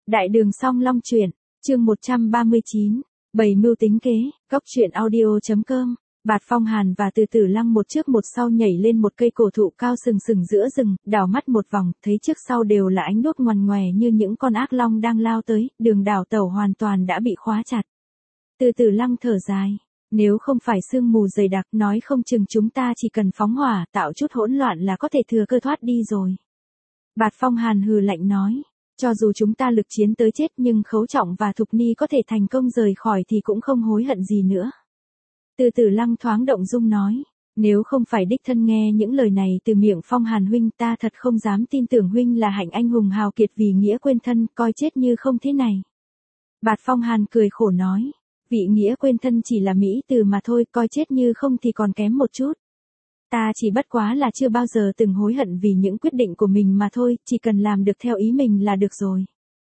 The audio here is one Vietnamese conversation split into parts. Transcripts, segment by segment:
Đại đường song long truyện, chương 139, bày mưu tính kế, góc truyện audio.com. Bạt Phong Hàn và Từ Tử Lăng một trước một sau nhảy lên một cây cổ thụ cao sừng sừng giữa rừng, đảo mắt một vòng, thấy trước sau đều là ánh đuốc ngoằn ngoè như những con ác long đang lao tới, đường đảo tẩu hoàn toàn đã bị khóa chặt. Từ Tử Lăng thở dài, nếu không phải sương mù dày đặc, nói không chừng chúng ta chỉ cần phóng hỏa, tạo chút hỗn loạn là có thể thừa cơ thoát đi rồi. Bạt Phong Hàn hừ lạnh nói, cho dù chúng ta lực chiến tới chết nhưng Khấu Trọng và Thục Ni có thể thành công rời khỏi thì cũng không hối hận gì nữa. Từ Tử Lăng thoáng động dung nói, nếu không phải đích thân nghe những lời này từ miệng Phong Hàn huynh, ta thật không dám tin tưởng huynh là hạnh anh hùng hào kiệt vì nghĩa quên thân, coi chết như không thế này. Bạt Phong Hàn cười khổ nói, vị nghĩa quên thân chỉ là mỹ từ mà thôi, coi chết như không thì còn kém một chút. Ta chỉ bất quá là chưa bao giờ từng hối hận vì những quyết định của mình mà thôi, chỉ cần làm được theo ý mình là được rồi.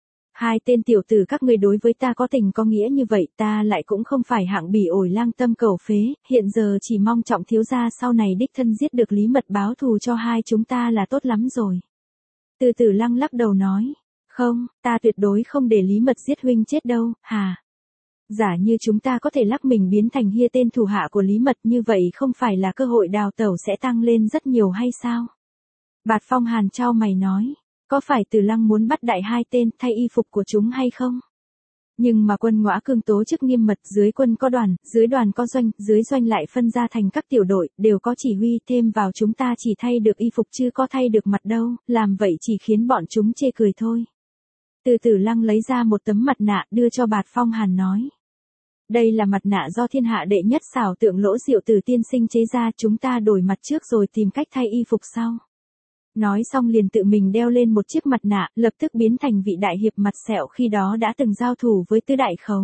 Hai tên tiểu tử các ngươi đối với ta có tình có nghĩa như vậy, ta lại cũng không phải hạng bỉ ổi lang tâm cầu phế, hiện giờ chỉ mong Trọng thiếu gia sau này đích thân giết được Lý Mật báo thù cho hai chúng ta là tốt lắm rồi. Từ Tử Lăng lắc đầu nói, không, ta tuyệt đối không để Lý Mật giết huynh chết đâu, hà. Giả như chúng ta có thể lắc mình biến thành hia tên thủ hạ của Lý Mật, như vậy không phải là cơ hội đào tẩu sẽ tăng lên rất nhiều hay sao? Bạt Phong Hàn chau mày nói, có phải Tử Lăng muốn bắt đại hai tên thay y phục của chúng hay không? Nhưng mà quân Ngõa Cương tố chức nghiêm mật, dưới quân có đoàn, dưới đoàn có doanh, dưới doanh lại phân ra thành các tiểu đội, đều có chỉ huy, thêm vào chúng ta chỉ thay được y phục chứ có thay được mặt đâu, làm vậy chỉ khiến bọn chúng chê cười thôi. Từ Tử Lăng lấy ra một tấm mặt nạ đưa cho Bạt Phong Hàn nói, đây là mặt nạ do thiên hạ đệ nhất xảo tượng Lỗ Diệu Tử tiên sinh chế ra, chúng ta đổi mặt trước rồi tìm cách thay y phục sau. Nói xong liền tự mình đeo lên một chiếc mặt nạ, lập tức biến thành vị đại hiệp mặt sẹo khi đó đã từng giao thủ với Tứ Đại Khấu.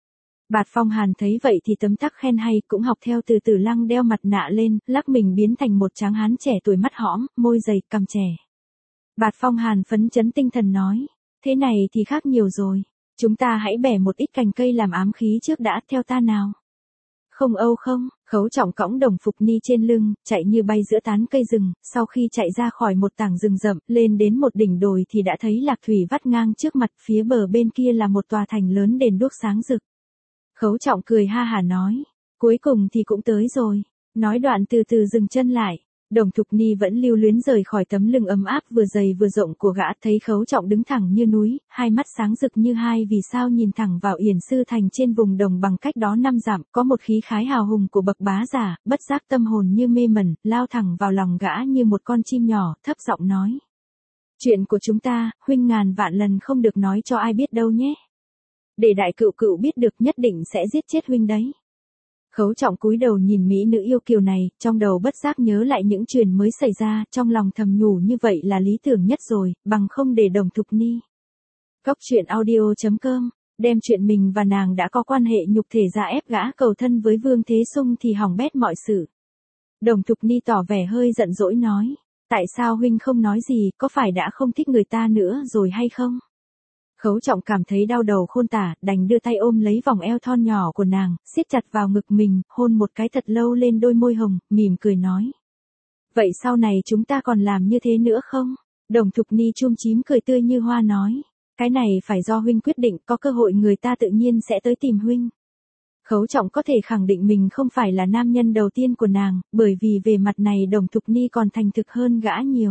Bạt Phong Hàn thấy vậy thì tấm tắc khen hay, cũng học theo Từ Tử Lăng đeo mặt nạ lên, lắc mình biến thành một tráng hán trẻ tuổi, mắt hõm, môi dày, cằm trẻ. Bạt Phong Hàn phấn chấn tinh thần nói, thế này thì khác nhiều rồi. Chúng ta hãy bẻ một ít cành cây làm ám khí trước đã, theo ta nào. Không âu không, Khấu Trọng cõng Đồng Phục Ni trên lưng, chạy như bay giữa tán cây rừng, sau khi chạy ra khỏi một tảng rừng rậm, lên đến một đỉnh đồi thì đã thấy lạc thủy vắt ngang trước mặt, phía bờ bên kia là một tòa thành lớn đèn đuốc sáng rực. Khấu Trọng cười ha hả nói, cuối cùng thì cũng tới rồi. Nói đoạn từ từ dừng chân lại. Đồng Thục Ni vẫn lưu luyến rời khỏi tấm lưng ấm áp vừa dày vừa rộng của gã, thấy Khấu Trọng đứng thẳng như núi, hai mắt sáng rực như hai vì sao nhìn thẳng vào Yển Sư Thành trên vùng đồng bằng cách đó 5 dặm, có một khí khái hào hùng của bậc bá giả, bất giác tâm hồn như mê mẩn, lao thẳng vào lòng gã như một con chim nhỏ, thấp giọng nói. Chuyện của chúng ta, huynh ngàn vạn lần không được nói cho ai biết đâu nhé. Để đại cựu cựu biết được nhất định sẽ giết chết huynh đấy. Khấu Trọng cúi đầu nhìn mỹ nữ yêu kiều này, trong đầu bất giác nhớ lại những chuyện mới xảy ra, trong lòng thầm nhủ như vậy là lý tưởng nhất rồi, bằng không để Đồng Thục Ni. Góc truyện audio.com, đem chuyện mình và nàng đã có quan hệ nhục thể ra ép gã cầu thân với Vương Thế Sung thì hỏng bét mọi sự. Đồng Thục Ni tỏ vẻ hơi giận dỗi nói, tại sao huynh không nói gì, có phải đã không thích người ta nữa rồi hay không? Khấu Trọng cảm thấy đau đầu khôn tả, đành đưa tay ôm lấy vòng eo thon nhỏ của nàng, siết chặt vào ngực mình, hôn một cái thật lâu lên đôi môi hồng, mỉm cười nói. Vậy sau này chúng ta còn làm như thế nữa không? Đồng Thục Ni chum chím cười tươi như hoa nói. Cái này phải do huynh quyết định, có cơ hội người ta tự nhiên sẽ tới tìm huynh. Khấu Trọng có thể khẳng định mình không phải là nam nhân đầu tiên của nàng, bởi vì về mặt này Đồng Thục Ni còn thành thực hơn gã nhiều.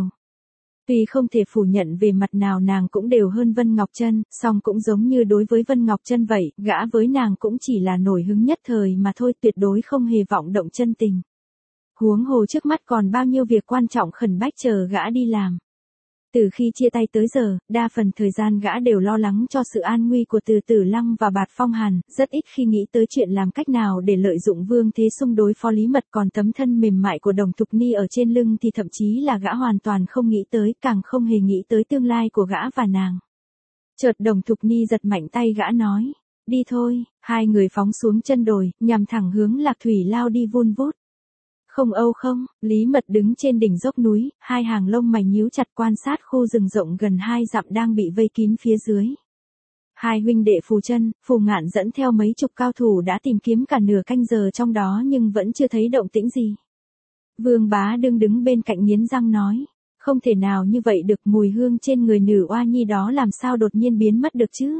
Tuy không thể phủ nhận về mặt nào nàng cũng đều hơn Vân Ngọc Trân, song cũng giống như đối với Vân Ngọc Trân vậy, gã với nàng cũng chỉ là nổi hứng nhất thời mà thôi, tuyệt đối không hề vọng động chân tình. Huống hồ trước mắt còn bao nhiêu việc quan trọng khẩn bách chờ gã đi làm. Từ khi chia tay tới giờ, đa phần thời gian gã đều lo lắng cho sự an nguy của Từ Tử Lăng và Bạt Phong Hàn, rất ít khi nghĩ tới chuyện làm cách nào để lợi dụng Vương Thế Sung đối phó Lý Mật, còn tấm thân mềm mại của Đồng Thục Ni ở trên lưng thì thậm chí là gã hoàn toàn không nghĩ tới, càng không hề nghĩ tới tương lai của gã và nàng. Chợt Đồng Thục Ni giật mạnh tay gã nói, đi thôi, hai người phóng xuống chân đồi, nhằm thẳng hướng lạc thủy lao đi vun vút. Không âu không, Lý Mật đứng trên đỉnh dốc núi, hai hàng lông mày nhíu chặt quan sát khu rừng rộng gần 2 dặm đang bị vây kín phía dưới. Hai huynh đệ Phù Chân, Phù Ngạn dẫn theo mấy chục cao thủ đã tìm kiếm cả nửa canh giờ trong đó nhưng vẫn chưa thấy động tĩnh gì. Vương Bá Đương đứng bên cạnh nghiến răng nói, Không thể nào như vậy được, mùi hương trên người nữ oa nhi đó làm sao đột nhiên biến mất được chứ?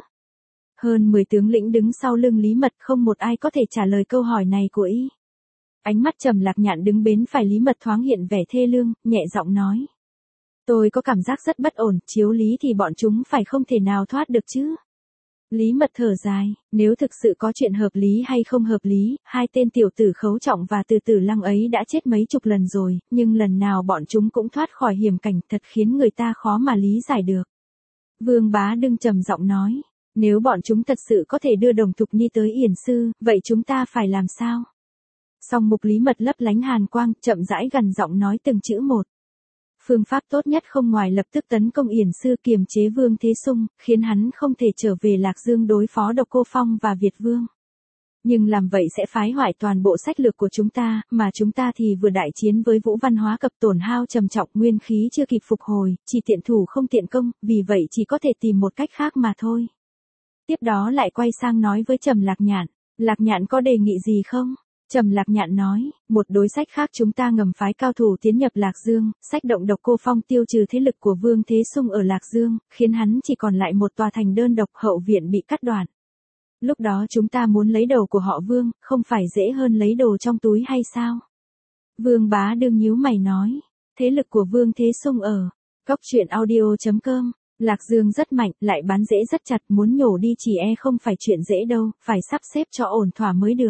Hơn 10 tướng lĩnh đứng sau lưng Lý Mật, không một ai có thể trả lời câu hỏi này của y. Ánh mắt Trầm Lạc Nhạn đứng bên phải Lý Mật thoáng hiện vẻ thê lương, nhẹ giọng nói. Tôi có cảm giác rất bất ổn, chiếu lý thì bọn chúng phải không thể nào thoát được chứ. Lý Mật thở dài, nếu thực sự có chuyện hợp lý hay không hợp lý, hai tên tiểu tử Khấu Trọng và Từ Tử Lăng ấy đã chết mấy chục lần rồi, nhưng lần nào bọn chúng cũng thoát khỏi hiểm cảnh, thật khiến người ta khó mà lý giải được. Vương Bá Đương trầm giọng nói, nếu bọn chúng thật sự có thể đưa Đồng Thục Nhi tới Yển Sư, vậy chúng ta phải làm sao? Song mục Lý Mật lấp lánh hàn quang, chậm rãi gần giọng nói từng chữ một. Phương pháp tốt nhất không ngoài lập tức tấn công Yển Sư kiềm chế Vương Thế Sung, khiến hắn không thể trở về Lạc Dương đối phó Độc Cô Phong và Việt Vương. Nhưng làm vậy sẽ phái hoại toàn bộ sách lược của chúng ta, mà chúng ta thì vừa đại chiến với Vũ Văn Hóa Cập tổn hao trầm trọng, nguyên khí chưa kịp phục hồi, chỉ tiện thủ không tiện công, vì vậy chỉ có thể tìm một cách khác mà thôi. Tiếp đó lại quay sang nói với Trầm Lạc Nhạn, Lạc Nhạn có đề nghị gì không? Trầm Lạc Nhạn nói, một đối sách khác chúng ta ngầm phái cao thủ tiến nhập Lạc Dương, sách động Độc Cô Phong tiêu trừ thế lực của Vương Thế Sung ở Lạc Dương, khiến hắn chỉ còn lại một tòa thành đơn độc, hậu viện bị cắt đoạn. Lúc đó chúng ta muốn lấy đầu của họ Vương, không phải dễ hơn lấy đồ trong túi hay sao? Vương Bá Đương nhíu mày nói, thế lực của Vương Thế Sung ở Cóc Truyện Audio.com, Lạc Dương rất mạnh, lại bán rễ rất chặt, muốn nhổ đi chỉ không phải chuyện dễ đâu, phải sắp xếp cho ổn thỏa mới được.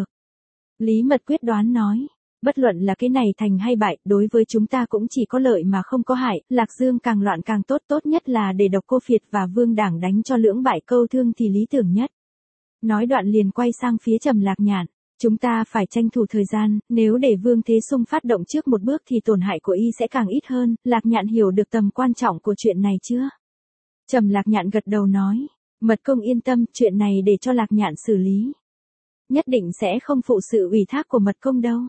Lý Mật quyết đoán nói, bất luận là cái này thành hay bại, đối với chúng ta cũng chỉ có lợi mà không có hại, Lạc Dương càng loạn càng tốt, tốt nhất là để Độc Cô Phiệt và Vương Đảng đánh cho lưỡng bại câu thương thì lý tưởng nhất. Nói đoạn liền quay sang phía Trầm Lạc Nhạn, chúng ta phải tranh thủ thời gian, nếu để Vương Thế Sung phát động trước một bước thì tổn hại của y sẽ càng ít hơn, Lạc Nhạn hiểu được tầm quan trọng của chuyện này chưa? Trầm Lạc Nhạn gật đầu nói, Mật công yên tâm, chuyện này để cho Lạc Nhạn xử lý. Nhất định sẽ không phụ sự ủy thác của Mật công đâu.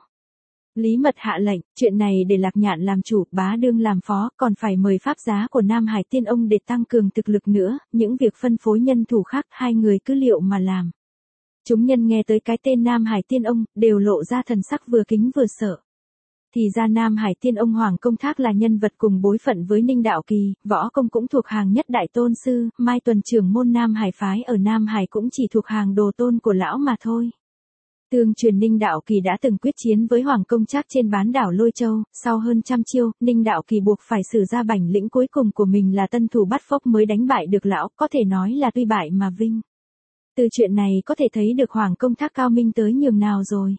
Lý Mật hạ lệnh, chuyện này để Lạc Nhạn làm chủ, Bá Đương làm phó, còn phải mời pháp giá của Nam Hải Tiên Ông để tăng cường thực lực nữa, những việc phân phối nhân thủ khác hai người cứ liệu mà làm. Chúng nhân nghe tới cái tên Nam Hải Tiên Ông, đều lộ ra thần sắc vừa kính vừa sợ. Thì ra Nam Hải Tiên Ông Hoàng Công Thác là nhân vật cùng bối phận với Ninh Đạo Kỳ, võ công cũng thuộc hàng nhất đại tôn sư, Mai Tuần trưởng môn Nam Hải phái ở Nam Hải cũng chỉ thuộc hàng đồ tôn của lão mà thôi. Tương truyền Ninh Đạo Kỳ đã từng quyết chiến với Hoàng Công Trác trên bán đảo Lôi Châu, sau hơn trăm chiêu, Ninh Đạo Kỳ buộc phải sử ra bản lĩnh cuối cùng của mình là tân thủ bắt phốc mới đánh bại được lão, có thể nói là tuy bại mà vinh. Từ chuyện này có thể thấy được Hoàng Công Thác cao minh tới nhường nào rồi.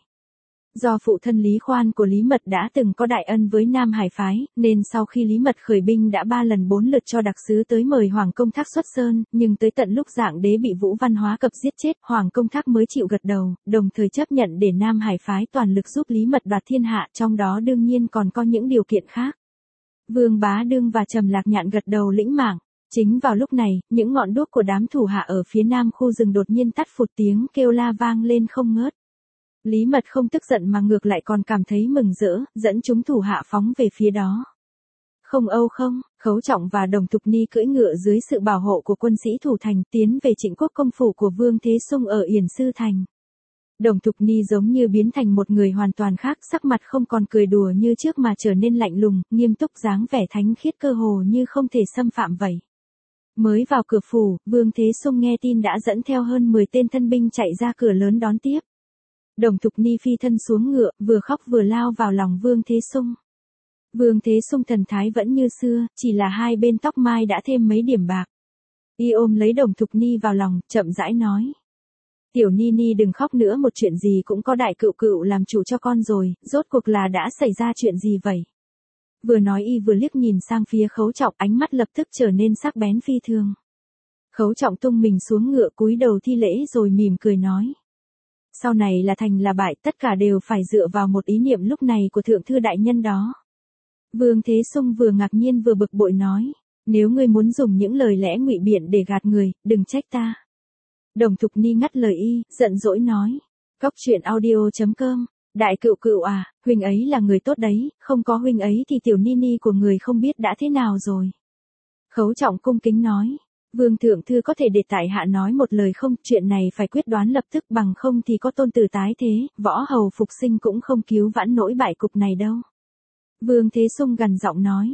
Do phụ thân Lý Khoan của Lý Mật đã từng có đại ân với Nam Hải phái, nên sau khi Lý Mật khởi binh đã 3 lần 4 lượt cho đặc sứ tới mời Hoàng Công Thác xuất sơn, nhưng tới tận lúc Dạng Đế bị Vũ Văn Hóa Cập giết chết, Hoàng Công Thác mới chịu gật đầu, đồng thời chấp nhận để Nam Hải phái toàn lực giúp Lý Mật đoạt thiên hạ, trong đó đương nhiên còn có những điều kiện khác. Vương Bá Đương và Trầm Lạc Nhạn gật đầu lĩnh mạng. Chính vào lúc này, những ngọn đuốc của đám thủ hạ ở phía nam khu rừng đột nhiên tắt phụt, tiếng kêu la vang lên không ngớt. Lý Mật không tức giận mà ngược lại còn cảm thấy mừng rỡ, dẫn chúng thủ hạ phóng về phía đó. Không âu không, Khấu Trọng và Đồng Thục Ni cưỡi ngựa dưới sự bảo hộ của quân sĩ thủ thành tiến về Trịnh Quốc công phủ của Vương Thế Sung ở Yển Sư thành. Đồng Thục Ni giống như biến thành một người hoàn toàn khác, sắc mặt không còn cười đùa như trước mà trở nên lạnh lùng, nghiêm túc, dáng vẻ thánh khiết cơ hồ như không thể xâm phạm vậy. Mới vào cửa phủ, Vương Thế Sung nghe tin đã dẫn theo hơn 10 tên thân binh chạy ra cửa lớn đón tiếp. Đồng Thục Ni phi thân xuống ngựa, vừa khóc vừa lao vào lòng Vương Thế Sung. Vương Thế Sung thần thái vẫn như xưa, chỉ là hai bên tóc mai đã thêm mấy điểm bạc. Y ôm lấy Đồng Thục Ni vào lòng, chậm rãi nói. Tiểu Ni Ni đừng khóc nữa, một chuyện gì cũng có đại cựu cựu làm chủ cho con rồi, rốt cuộc là đã xảy ra chuyện gì vậy? Vừa nói y vừa liếc nhìn sang phía Khấu Trọng, ánh mắt lập tức trở nên sắc bén phi thường. Khấu Trọng tung mình xuống ngựa cúi đầu thi lễ rồi mỉm cười nói. Sau này là thành là bại, tất cả đều phải dựa vào một ý niệm lúc này của thượng thư đại nhân đó. Vương Thế Sung vừa ngạc nhiên vừa bực bội nói, nếu ngươi muốn dùng những lời lẽ ngụy biện để gạt người, đừng trách ta. Đồng Thục Ni ngắt lời y, giận dỗi nói, Cóc Truyện Audio.com, đại cựu cựu à, huynh ấy là người tốt đấy, không có huynh ấy thì tiểu Ni Ni của người không biết đã thế nào rồi. Khấu Trọng cung kính nói. Vương thượng thư có thể để tại hạ nói một lời không, chuyện này phải quyết đoán lập tức, bằng không thì có tôn tử tái thế, võ hầu phục sinh cũng không cứu vãn nổi bại cục này đâu. Vương Thế Sung gằn giọng nói,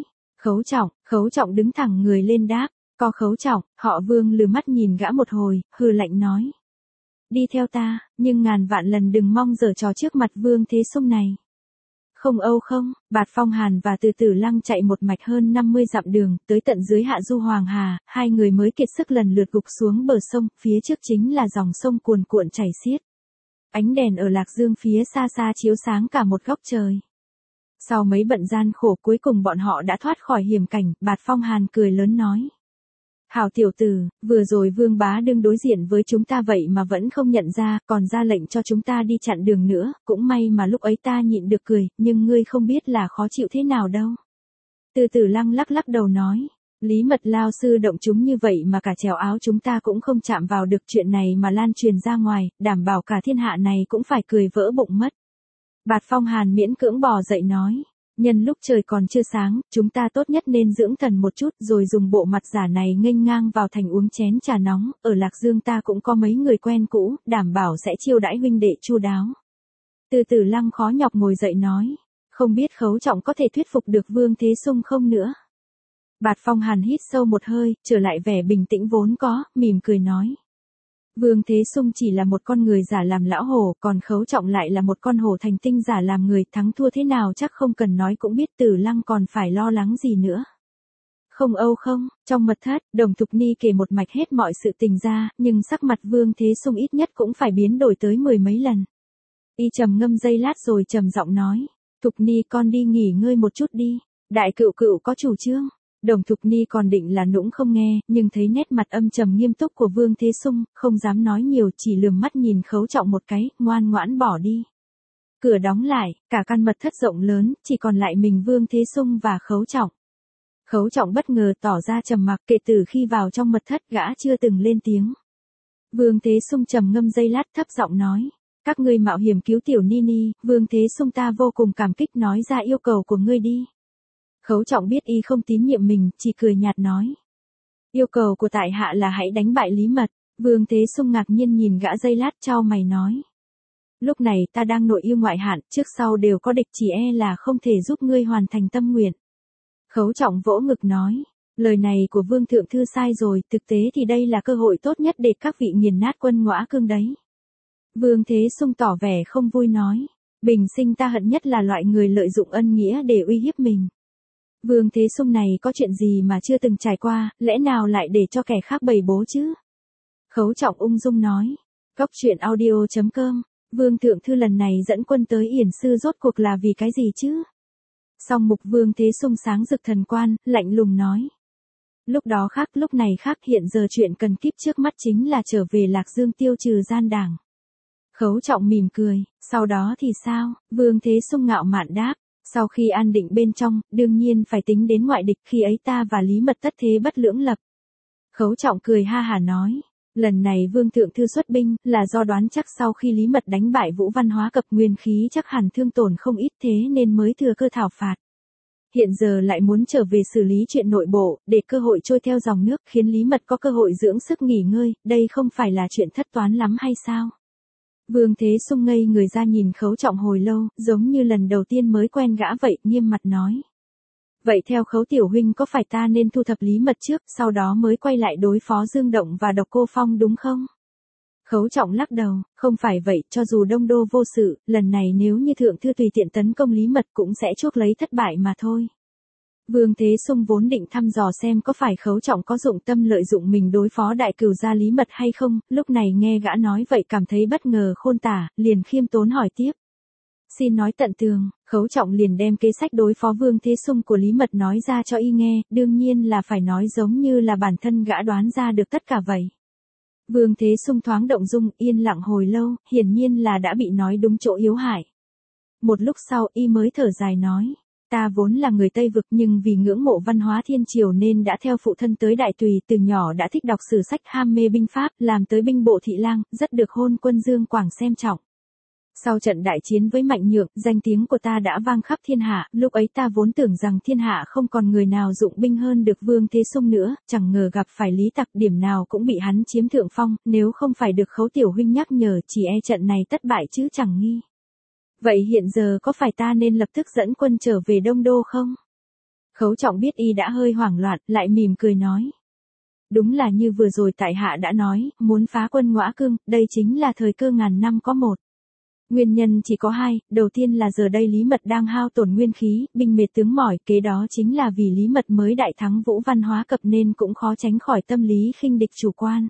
Khấu Trọng đứng thẳng người lên đáp, có Khấu Trọng, họ Vương lừ mắt nhìn gã một hồi, hừ lạnh nói. Đi theo ta, nhưng ngàn vạn lần đừng mong giở trò trước mặt Vương Thế Sung này. Không Âu không, Bạt Phong Hàn và Từ Tử Lăng chạy một mạch hơn 50 dặm đường, tới tận dưới hạ du Hoàng Hà, hai người mới kiệt sức lần lượt gục xuống bờ sông, phía trước chính là dòng sông cuồn cuộn chảy xiết. Ánh đèn ở Lạc Dương phía xa xa chiếu sáng cả một góc trời. Sau mấy bận gian khổ cuối cùng bọn họ đã thoát khỏi hiểm cảnh, Bạt Phong Hàn cười lớn nói. Hảo tiểu tử, vừa rồi Vương Bá đương đối diện với chúng ta vậy mà vẫn không nhận ra, còn ra lệnh cho chúng ta đi chặn đường nữa, cũng may mà lúc ấy ta nhịn được cười, nhưng ngươi không biết là khó chịu thế nào đâu. Từ Tử Lăng lắc lắc đầu nói, Lý Mật Lao sư động chúng như vậy mà cả trèo áo chúng ta cũng không chạm vào được, chuyện này mà lan truyền ra ngoài, đảm bảo cả thiên hạ này cũng phải cười vỡ bụng mất. Bạt Phong Hàn miễn cưỡng bò dậy nói. Nhân lúc trời còn chưa sáng, chúng ta tốt nhất nên dưỡng thần một chút rồi dùng bộ mặt giả này nghênh ngang vào thành uống chén trà nóng, ở Lạc Dương ta cũng có mấy người quen cũ, đảm bảo sẽ chiêu đãi huynh đệ chu đáo. Từ Tử Lăng khó nhọc ngồi dậy nói, không biết Khấu Trọng có thể thuyết phục được Vương Thế Sung không nữa. Bạt Phong Hàn hít sâu một hơi, trở lại vẻ bình tĩnh vốn có, mỉm cười nói. Vương Thế Sung chỉ là một con người giả làm lão hổ, còn Khấu Trọng lại là một con hổ thành tinh giả làm người, thắng thua thế nào chắc không cần nói cũng biết, Tử Lăng còn phải lo lắng gì nữa. Không Âu không, trong mật thất, Đồng Thục Ni kể một mạch hết mọi sự tình ra, nhưng sắc mặt Vương Thế Sung ít nhất cũng phải biến đổi tới 10 mấy lần. Y trầm ngâm giây lát rồi trầm giọng nói, Thục Ni con đi nghỉ ngơi một chút đi, đại cựu cựu có chủ trương. Đồng Thục Ni còn định là nũng không nghe, nhưng thấy nét mặt âm trầm nghiêm túc của Vương Thế Sung, không dám nói nhiều, chỉ lườm mắt nhìn Khấu Trọng một cái, ngoan ngoãn bỏ đi. Cửa đóng lại, cả căn mật thất rộng lớn, chỉ còn lại mình Vương Thế Sung và Khấu Trọng. Khấu Trọng bất ngờ tỏ ra trầm mặc, kể từ khi vào trong mật thất gã chưa từng lên tiếng. Vương Thế Sung trầm ngâm giây lát thấp giọng nói, các ngươi mạo hiểm cứu tiểu Nini, Vương Thế Sung ta vô cùng cảm kích, nói ra yêu cầu của ngươi đi. Khấu Trọng biết y không tín nhiệm mình, chỉ cười nhạt nói. Yêu cầu của tại hạ là hãy đánh bại Lý Mật. Vương Thế Sung ngạc nhiên nhìn gã giây lát, chau mày nói. Lúc này ta đang nội yêu ngoại hạn, trước sau đều có địch, chỉ e là không thể giúp ngươi hoàn thành tâm nguyện. Khấu Trọng vỗ ngực nói. Lời này của Vương Thượng Thư sai rồi, thực tế thì đây là cơ hội tốt nhất để các vị nghiền nát Quân Ngõa Cương đấy. Vương Thế Sung tỏ vẻ không vui nói. Bình sinh ta hận nhất là loại người lợi dụng ân nghĩa để uy hiếp mình. Vương Thế Sung này có chuyện gì mà chưa từng trải qua, lẽ nào lại để cho kẻ khác bày bố chứ? Khấu Trọng ung dung nói. Góc truyện audio.com, Vương Thượng Thư lần này dẫn quân tới Yển Sư rốt cuộc là vì cái gì chứ? Song mục Vương Thế Sung sáng rực thần quan, lạnh lùng nói. Lúc đó khác, lúc này khác, hiện giờ chuyện cần kíp trước mắt chính là trở về Lạc Dương tiêu trừ gian đảng. Khấu Trọng mỉm cười, sau đó thì sao? Vương Thế Sung ngạo mạn đáp. Sau khi an định bên trong, đương nhiên phải tính đến ngoại địch, khi ấy ta và Lý Mật tất thế bất lưỡng lập. Khấu Trọng cười ha hả nói, lần này Vương Thượng Thư xuất binh, là do đoán chắc sau khi Lý Mật đánh bại Vũ Văn Hóa Cập nguyên khí chắc hẳn thương tổn không ít, thế nên mới thừa cơ thảo phạt. Hiện giờ lại muốn trở về xử lý chuyện nội bộ, để cơ hội trôi theo dòng nước, khiến Lý Mật có cơ hội dưỡng sức nghỉ ngơi, đây không phải là chuyện thất toán lắm hay sao? Vương Thế Sung ngây người ra nhìn Khấu Trọng hồi lâu, giống như lần đầu tiên mới quen gã vậy, nghiêm mặt nói. Vậy theo Khấu tiểu huynh có phải ta nên thu thập Lý Mật trước, sau đó mới quay lại đối phó Dương Động và Độc Cô Phong đúng không? Khấu Trọng lắc đầu, không phải vậy, cho dù đông đô vô sự, lần này nếu như Thượng Thư tùy tiện tấn công Lý Mật cũng sẽ chuốc lấy thất bại mà thôi. Vương Thế Sung vốn định thăm dò xem có phải Khấu Trọng có dụng tâm lợi dụng mình đối phó đại cửu gia Lý Mật hay không, lúc này nghe gã nói vậy cảm thấy bất ngờ khôn tả, liền khiêm tốn hỏi tiếp. Xin nói tận tường. Khấu Trọng liền đem kế sách đối phó Vương Thế Sung của Lý Mật nói ra cho y nghe, đương nhiên là phải nói giống như là bản thân gã đoán ra được tất cả vậy. Vương Thế Sung thoáng động dung, yên lặng hồi lâu, hiển nhiên là đã bị nói đúng chỗ yếu hại. Một lúc sau y mới thở dài nói. Ta vốn là người Tây Vực nhưng vì ngưỡng mộ văn hóa thiên triều nên đã theo phụ thân tới Đại Tùy, từ nhỏ đã thích đọc sử sách, ham mê binh pháp, làm tới binh bộ thị lang, rất được hôn quân Dương Quảng xem trọng. Sau trận đại chiến với Mạnh Nhượng, danh tiếng của ta đã vang khắp thiên hạ, lúc ấy ta vốn tưởng rằng thiên hạ không còn người nào dụng binh hơn được Vương Thế Sung nữa, chẳng ngờ gặp phải Lý Tặc, điểm nào cũng bị hắn chiếm thượng phong, nếu không phải được Khấu tiểu huynh nhắc nhở, chỉ e trận này thất bại chứ chẳng nghi. Vậy hiện giờ có phải ta nên lập tức dẫn quân trở về Đông Đô không? Khấu Trọng biết y đã hơi hoảng loạn, lại mỉm cười nói. Đúng là như vừa rồi tại hạ đã nói, muốn phá quân Ngõa Cương, đây chính là thời cơ ngàn năm có một. Nguyên nhân chỉ có hai, đầu tiên là giờ đây Lý Mật đang hao tổn nguyên khí, binh mệt tướng mỏi, kế đó chính là vì Lý Mật mới đại thắng Vũ Văn Hóa Cập nên cũng khó tránh khỏi tâm lý khinh địch chủ quan.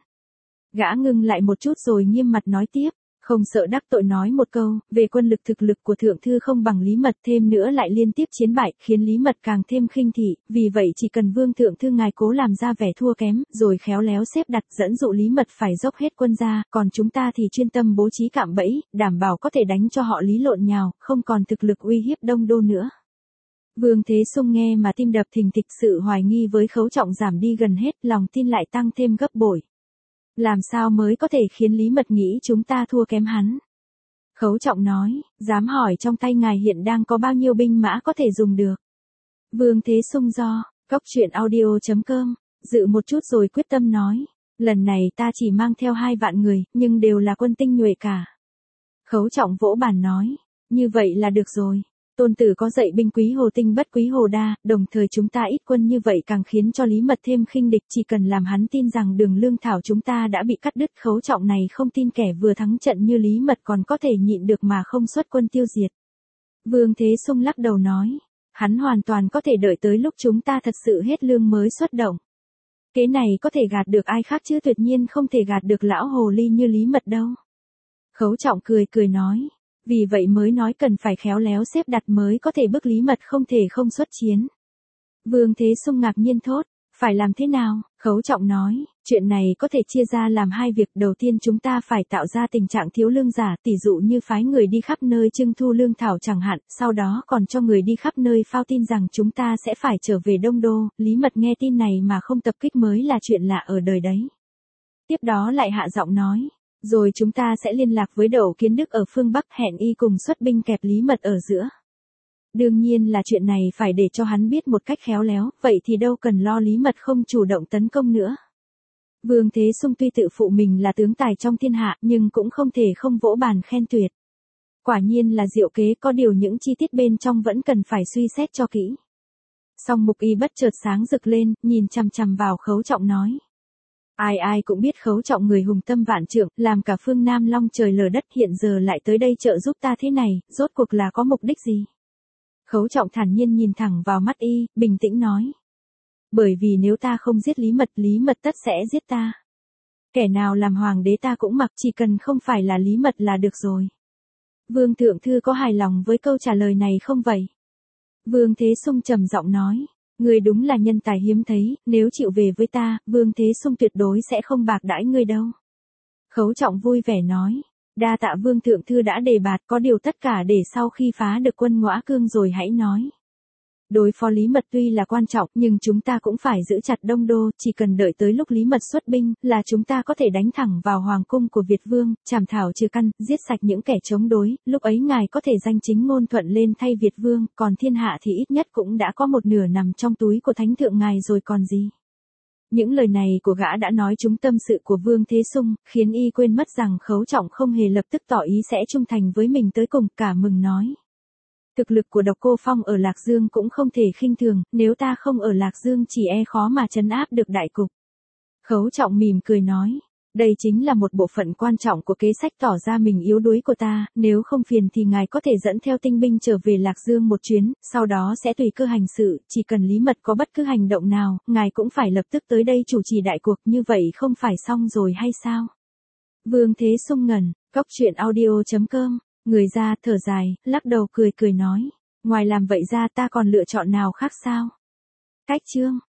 Gã ngưng lại một chút rồi nghiêm mặt nói tiếp, không sợ đắc tội nói một câu, về quân lực thực lực của thượng thư không bằng Lý Mật, thêm nữa lại liên tiếp chiến bại, khiến Lý Mật càng thêm khinh thị, vì vậy chỉ cần Vương thượng thư ngài cố làm ra vẻ thua kém, rồi khéo léo xếp đặt dẫn dụ Lý Mật phải dốc hết quân ra, còn chúng ta thì chuyên tâm bố trí cạm bẫy, đảm bảo có thể đánh cho họ lý lộn nhào, không còn thực lực uy hiếp Đông Đô nữa. Vương Thế Sung nghe mà tim đập thình thịch, sự hoài nghi với Khấu Trọng giảm đi gần hết, lòng tin lại tăng thêm gấp bội. Làm sao mới có thể khiến Lý Mật nghĩ chúng ta thua kém hắn? Khấu Trọng nói, dám hỏi trong tay ngài hiện đang có bao nhiêu binh mã có thể dùng được? Vương Thế Sung do, coctruyện.audio.com, dự một chút rồi quyết tâm nói, lần này ta chỉ mang theo 2 vạn người, nhưng đều là quân tinh nhuệ cả. Khấu Trọng vỗ bàn nói, như vậy là được rồi. Tôn tử có dạy binh quý hồ tinh bất quý hồ đa, đồng thời chúng ta ít quân như vậy càng khiến cho Lý Mật thêm khinh địch, chỉ cần làm hắn tin rằng đường lương thảo chúng ta đã bị cắt đứt. Khấu Trọng này không tin kẻ vừa thắng trận như Lý Mật còn có thể nhịn được mà không xuất quân tiêu diệt. Vương Thế Sung lắc đầu nói, hắn hoàn toàn có thể đợi tới lúc chúng ta thật sự hết lương mới xuất động. Kế này có thể gạt được ai khác chứ tuyệt nhiên không thể gạt được lão hồ ly như Lý Mật đâu. Khấu Trọng cười cười nói, vì vậy mới nói cần phải khéo léo xếp đặt mới có thể bức Lý Mật không thể không xuất chiến. Vương Thế Sung ngạc nhiên thốt, phải làm thế nào? Khấu Trọng nói, chuyện này có thể chia ra làm 2 việc. Đầu tiên chúng ta phải tạo ra tình trạng thiếu lương giả, tỉ dụ như phái người đi khắp nơi trưng thu lương thảo chẳng hạn, sau đó còn cho người đi khắp nơi phao tin rằng chúng ta sẽ phải trở về Đông Đô. Lý Mật nghe tin này mà không tập kích mới là chuyện lạ ở đời đấy. Tiếp đó lại hạ giọng nói, rồi chúng ta sẽ liên lạc với Đậu Kiến Đức ở phương Bắc, hẹn y cùng xuất binh kẹp Lý Mật ở giữa. Đương nhiên là chuyện này phải để cho hắn biết một cách khéo léo, vậy thì đâu cần lo Lý Mật không chủ động tấn công nữa. Vương Thế Sung tuy tự phụ mình là tướng tài trong thiên hạ, nhưng cũng không thể không vỗ bàn khen tuyệt. Quả nhiên là diệu kế, có điều những chi tiết bên trong vẫn cần phải suy xét cho kỹ. Song Mục Y bất chợt sáng rực lên, nhìn chằm chằm vào Khấu Trọng nói. Ai ai cũng biết Khấu Trọng người hùng tâm vạn trượng, làm cả phương Nam long trời lở đất, hiện giờ lại tới đây trợ giúp ta thế này, rốt cuộc là có mục đích gì? Khấu Trọng thản nhiên nhìn thẳng vào mắt y, bình tĩnh nói. Bởi vì nếu ta không giết Lý Mật tất sẽ giết ta. Kẻ nào làm hoàng đế ta cũng mặc, chỉ cần không phải là Lý Mật là được rồi. Vương thượng thư có hài lòng với câu trả lời này không vậy? Vương Thế Sung trầm giọng nói. Ngươi đúng là nhân tài hiếm thấy, nếu chịu về với ta, Vương Thế Sung tuyệt đối sẽ không bạc đãi ngươi đâu. Khấu Trọng vui vẻ nói, đa tạ Vương thượng thư đã đề bạt, có điều tất cả để sau khi phá được quân Ngõa Cương rồi hãy nói. Đối phó Lý Mật tuy là quan trọng, nhưng chúng ta cũng phải giữ chặt Đông Đô, chỉ cần đợi tới lúc Lý Mật xuất binh, là chúng ta có thể đánh thẳng vào hoàng cung của Việt Vương, chảm thảo trừ căn, giết sạch những kẻ chống đối, lúc ấy ngài có thể danh chính ngôn thuận lên thay Việt Vương, còn thiên hạ thì ít nhất cũng đã có một nửa nằm trong túi của thánh thượng ngài rồi còn gì. Những lời này của gã đã nói trúng tâm sự của Vương Thế Sung, khiến y quên mất rằng Khấu Trọng không hề lập tức tỏ ý sẽ trung thành với mình tới cùng, cả mừng nói. Thực lực của Độc Cô Phong ở Lạc Dương cũng không thể khinh thường, nếu ta không ở Lạc Dương chỉ e khó mà trấn áp được đại cục. Khấu Trọng mỉm cười nói, đây chính là một bộ phận quan trọng của kế sách tỏ ra mình yếu đuối của ta, nếu không phiền thì ngài có thể dẫn theo tinh binh trở về Lạc Dương một chuyến, sau đó sẽ tùy cơ hành sự, chỉ cần Lý Mật có bất cứ hành động nào, ngài cũng phải lập tức tới đây chủ trì đại cuộc, như vậy không phải xong rồi hay sao? Vương Thế Sung ngẩn, coctruyện.audio.com, người ra thở dài, lắc đầu cười cười nói, ngoài làm vậy ra ta còn lựa chọn nào khác sao? Cách chương